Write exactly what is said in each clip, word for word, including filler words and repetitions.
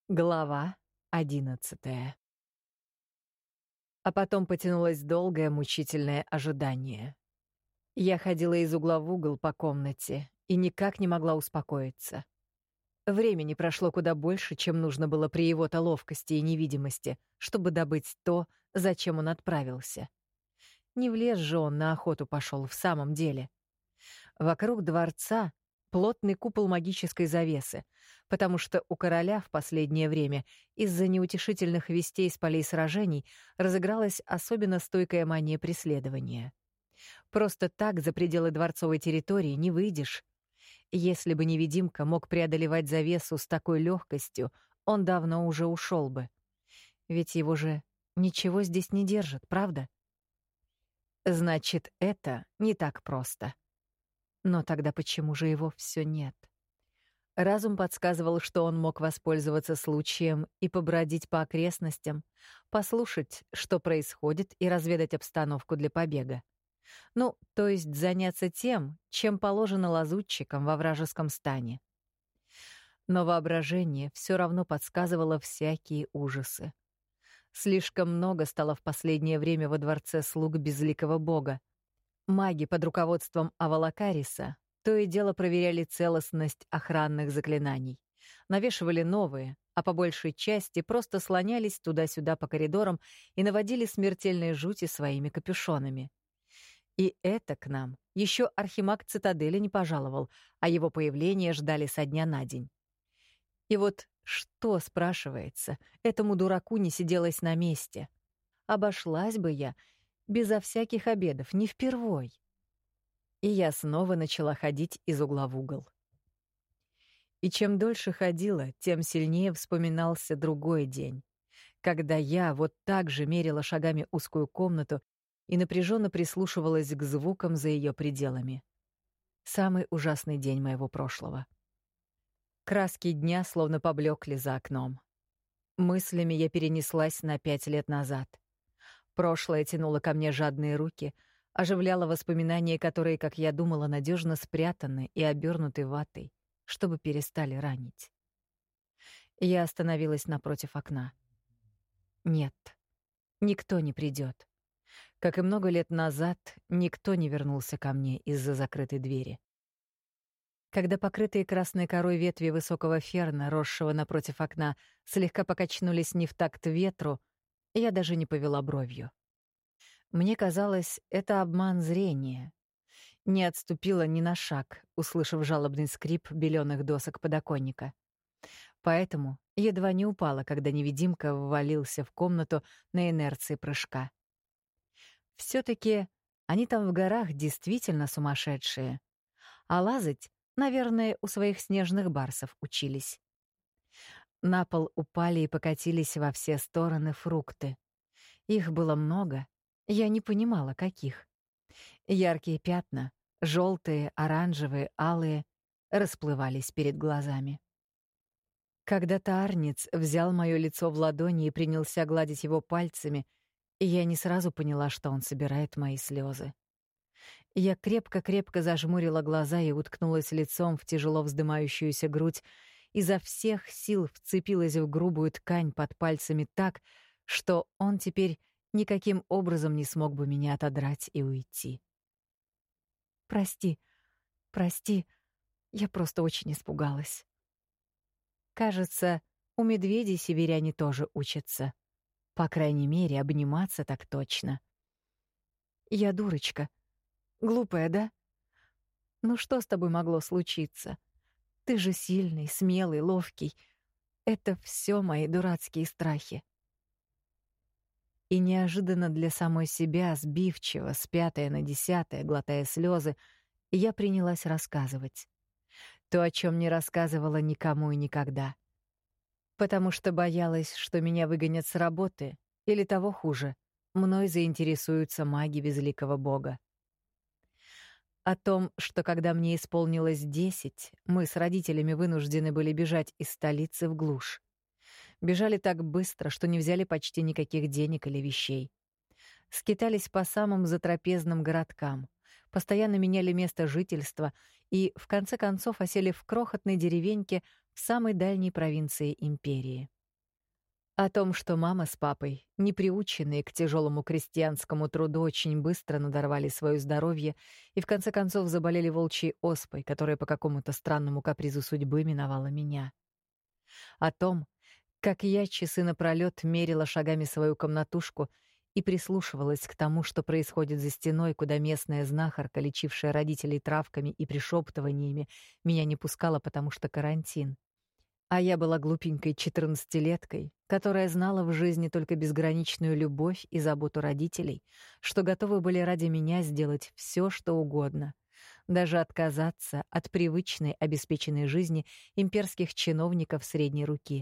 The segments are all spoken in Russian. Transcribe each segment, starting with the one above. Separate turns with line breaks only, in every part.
Глава одиннадцатая. А потом потянулось долгое мучительное ожидание. Я ходила из угла в угол по комнате и никак не могла успокоиться. Времени прошло куда больше, чем нужно было при его-то ловкости и невидимости, чтобы добыть то, зачем он отправился. Не в лес же он на охоту пошел в самом деле. Вокруг дворца плотный купол магической завесы, потому что у короля в последнее время из-за неутешительных вестей с полей сражений разыгралась особенно стойкая мания преследования. Просто так за пределы дворцовой территории не выйдешь. Если бы невидимка мог преодолевать завесу с такой легкостью, он давно уже ушел бы. Ведь его же ничего здесь не держит, правда? Значит, это не так просто. Но тогда почему же его все нет? Разум подсказывал, что он мог воспользоваться случаем и побродить по окрестностям, послушать, что происходит, и разведать обстановку для побега. Ну, то есть заняться тем, чем положено лазутчикам во вражеском стане. Но воображение все равно подсказывало всякие ужасы. Слишком много стало в последнее время во дворце слуг безликого бога. Маги под руководством Авалакариса то и дело проверяли целостность охранных заклинаний, навешивали новые, а по большей части просто слонялись туда-сюда по коридорам и наводили смертельные жути своими капюшонами. И это к нам еще архимаг цитадели не пожаловал, а его появление ждали со дня на день. И вот что, спрашивается, этому дураку не сиделось на месте? Обошлась бы я безо всяких обедов, не впервой. И я снова начала ходить из угла в угол. И чем дольше ходила, тем сильнее вспоминался другой день, когда я вот так же мерила шагами узкую комнату и напряженно прислушивалась к звукам за ее пределами. Самый ужасный день моего прошлого. Краски дня словно поблекли за окном. Мыслями я перенеслась на пять лет назад. Прошлое тянуло ко мне жадные руки, оживляло воспоминания, которые, как я думала, надежно спрятаны и обернуты ватой, чтобы перестали ранить. Я остановилась напротив окна. Нет, никто не придет. Как и много лет назад, никто не вернулся ко мне из-за закрытой двери. Когда покрытые красной корой ветви высокого ферна, росшего напротив окна, слегка покачнулись не в такт ветру, я даже не повела бровью. Мне казалось, это обман зрения. Не отступила ни на шаг, услышав жалобный скрип беленых досок подоконника. Поэтому едва не упала, когда невидимка ввалился в комнату на инерции прыжка. Все-таки они там в горах действительно сумасшедшие. А лазать, наверное, у своих снежных барсов учились. На пол упали и покатились во все стороны фрукты. Их было много, я не понимала, каких. Яркие пятна, желтые, оранжевые, алые, расплывались перед глазами. Когда Таарниц взял мое лицо в ладони и принялся гладить его пальцами, я не сразу поняла, что он собирает мои слезы. Я крепко-крепко зажмурила глаза и уткнулась лицом в тяжело вздымающуюся грудь, изо всех сил вцепилась в грубую ткань под пальцами так, что он теперь никаким образом не смог бы меня отодрать и уйти. «Прости, прости, я просто очень испугалась». Кажется, у медведей северяне тоже учатся. По крайней мере, обниматься так точно. Я дурочка. Глупая, да? Ну что с тобой могло случиться? Ты же сильный, смелый, ловкий. Это все мои дурацкие страхи. И неожиданно для самой себя, сбивчиво, с пятое на десятое, глотая слезы, я принялась рассказывать. То, о чем не рассказывала никому и никогда. Потому что боялась, что меня выгонят с работы, или того хуже, мной заинтересуются маги безликого бога. О том, что когда мне исполнилось десять, мы с родителями вынуждены были бежать из столицы в глушь. Бежали так быстро, что не взяли почти никаких денег или вещей. Скитались по самым затрапезным городкам, постоянно меняли место жительства и, в конце концов, осели в крохотной деревеньке в самой дальней провинции империи. О том, что мама с папой, не приученные к тяжелому крестьянскому труду, очень быстро надорвали свое здоровье и в конце концов заболели волчьей оспой, которая по какому-то странному капризу судьбы миновала меня. О том, как я часы напролёт мерила шагами свою комнатушку и прислушивалась к тому, что происходит за стеной, куда местная знахарка, лечившая родителей травками и пришептываниями, меня не пускала, потому что карантин. А я была глупенькой четырнадцатилеткой, которая знала в жизни только безграничную любовь и заботу родителей, что готовы были ради меня сделать все, что угодно, даже отказаться от привычной обеспеченной жизни имперских чиновников средней руки.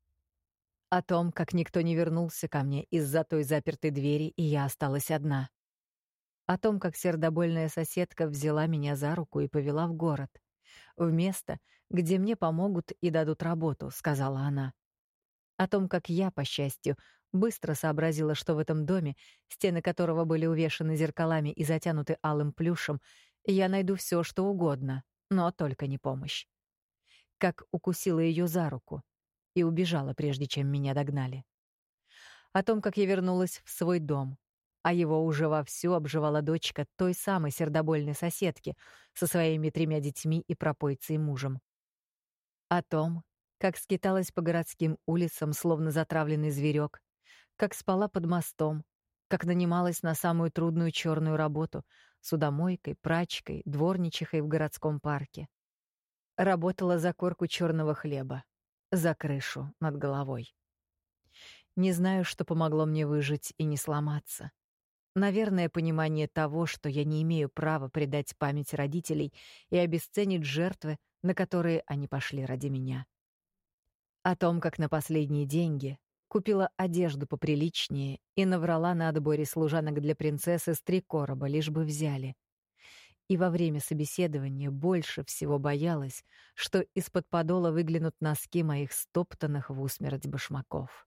О том, как никто не вернулся ко мне из-за той запертой двери, и я осталась одна. О том, как сердобольная соседка взяла меня за руку и повела в город. В место, где мне помогут и дадут работу, сказала она. О том, как я, по счастью, быстро сообразила, что в этом доме, стены которого были увешаны зеркалами и затянуты алым плюшем, я найду все, что угодно, но только не помощь. Как укусила ее за руку и убежала, прежде чем меня догнали. О том, как я вернулась в свой дом, а его уже вовсю обживала дочка той самой сердобольной соседки со своими тремя детьми и пропойцей мужем. О том, как скиталась по городским улицам, словно затравленный зверек, как спала под мостом, как нанималась на самую трудную черную работу — судомойкой, прачкой, дворничихой в городском парке. Работала за корку черного хлеба, за крышу над головой. Не знаю, что помогло мне выжить и не сломаться. Наверное, понимание того, что я не имею права предать память родителей и обесценить жертвы, на которые они пошли ради меня. О том, как на последние деньги купила одежду поприличнее и наврала на отборе служанок для принцессы с три короба, лишь бы взяли. И во время собеседования больше всего боялась, что из-под подола выглянут носки моих стоптанных в усмерть башмаков.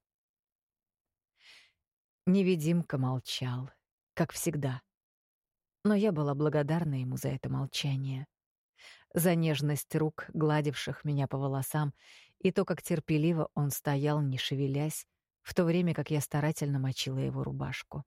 Невидимка молчал, как всегда. Но я была благодарна ему за это молчание. За нежность рук, гладивших меня по волосам, и то, как терпеливо он стоял, не шевелясь, в то время как я старательно мочила его рубашку.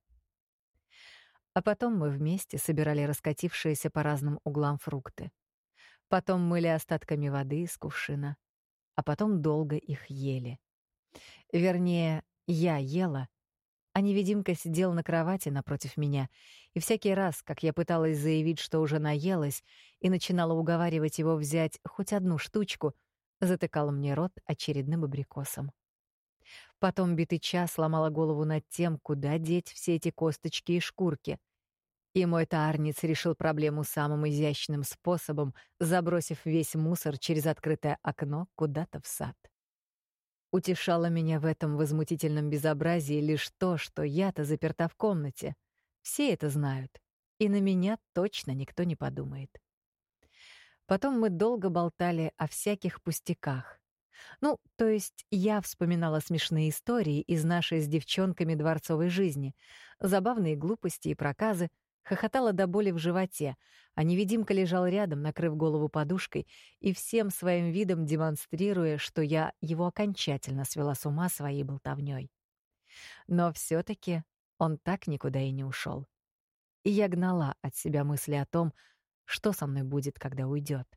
А потом мы вместе собирали раскатившиеся по разным углам фрукты. Потом мыли остатками воды из кувшина, а потом долго их ели. Вернее, я ела, а невидимка сидел на кровати напротив меня, и всякий раз, как я пыталась заявить, что уже наелась, и начинала уговаривать его взять хоть одну штучку, затыкал мне рот очередным абрикосом. Потом битый час ломала голову над тем, куда деть все эти косточки и шкурки. И мой таарниц решил проблему самым изящным способом, забросив весь мусор через открытое окно куда-то в сад. Утешало меня в этом возмутительном безобразии лишь то, что я-то заперта в комнате. Все это знают, и на меня точно никто не подумает. Потом мы долго болтали о всяких пустяках. Ну, то есть я вспоминала смешные истории из нашей с девчонками дворцовой жизни, забавные глупости и проказы, хохотала до боли в животе, а невидимка лежал рядом, накрыв голову подушкой и всем своим видом демонстрируя, что я его окончательно свела с ума своей болтовнёй. Но всё-таки он так никуда и не ушёл. И я гнала от себя мысли о том, что со мной будет, когда уйдёт.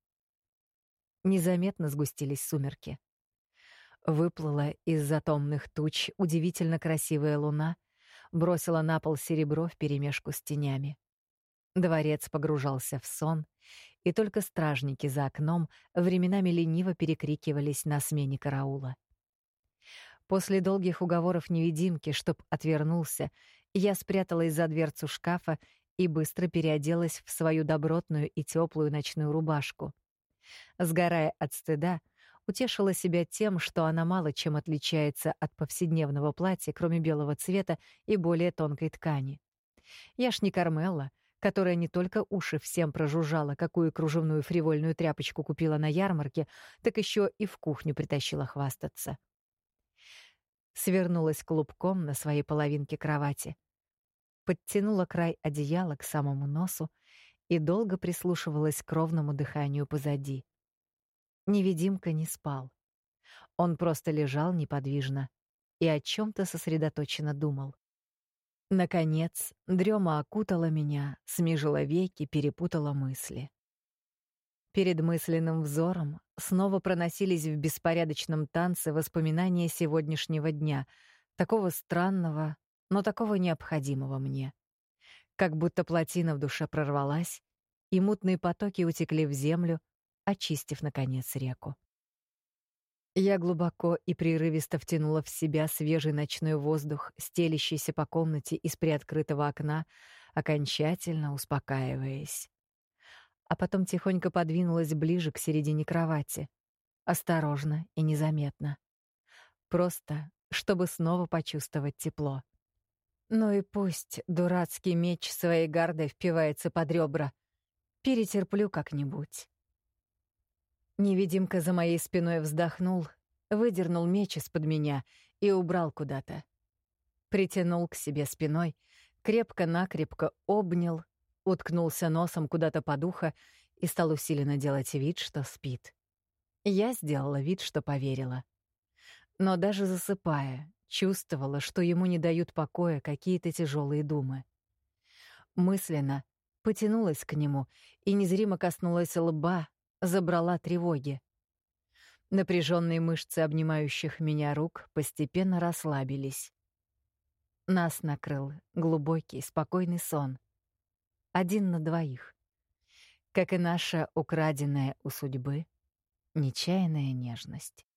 Незаметно сгустились сумерки. Выплыла из-за томных туч удивительно красивая луна, бросила на пол серебро вперемешку с тенями. Дворец погружался в сон, и только стражники за окном временами лениво перекрикивались на смене караула. После долгих уговоров невидимки, чтоб отвернулся, я спряталась за дверцу шкафа и быстро переоделась в свою добротную и теплую ночную рубашку. Сгорая от стыда, утешила себя тем, что она мало чем отличается от повседневного платья, кроме белого цвета и более тонкой ткани. Я ж не Кармелла, которая не только уши всем прожужжала, какую кружевную фривольную тряпочку купила на ярмарке, так еще и в кухню притащила хвастаться. Свернулась клубком на своей половинке кровати, подтянула край одеяла к самому носу и долго прислушивалась к ровному дыханию позади. Невидимка не спал. Он просто лежал неподвижно, и о чем-то сосредоточенно думал. Наконец, дрема окутала меня, смежила веки, перепутала мысли. Перед мысленным взором снова проносились в беспорядочном танце воспоминания сегодняшнего дня, такого странного, но такого необходимого мне. Как будто плотина в душе прорвалась, и мутные потоки утекли в землю, очистив, наконец, реку. Я глубоко и прерывисто втянула в себя свежий ночной воздух, стелящийся по комнате из приоткрытого окна, окончательно успокаиваясь. А потом тихонько подвинулась ближе к середине кровати, осторожно и незаметно. Просто, чтобы снова почувствовать тепло. Ну и пусть дурацкий меч своей гардой впивается под ребра. Перетерплю как-нибудь. Невидимка за моей спиной вздохнул, выдернул меч из-под меня и убрал куда-то. Притянул к себе спиной, крепко-накрепко обнял, уткнулся носом куда-то под ухо и стал усиленно делать вид, что спит. Я сделала вид, что поверила. Но даже засыпая, чувствовала, что ему не дают покоя какие-то тяжелые думы. Мысленно потянулась к нему и незримо коснулась лба, забрала тревоги. Напряженные мышцы обнимающих меня рук постепенно расслабились. Нас накрыл глубокий, спокойный сон. Один на двоих. Как и наша украденная у судьбы нечаянная нежность.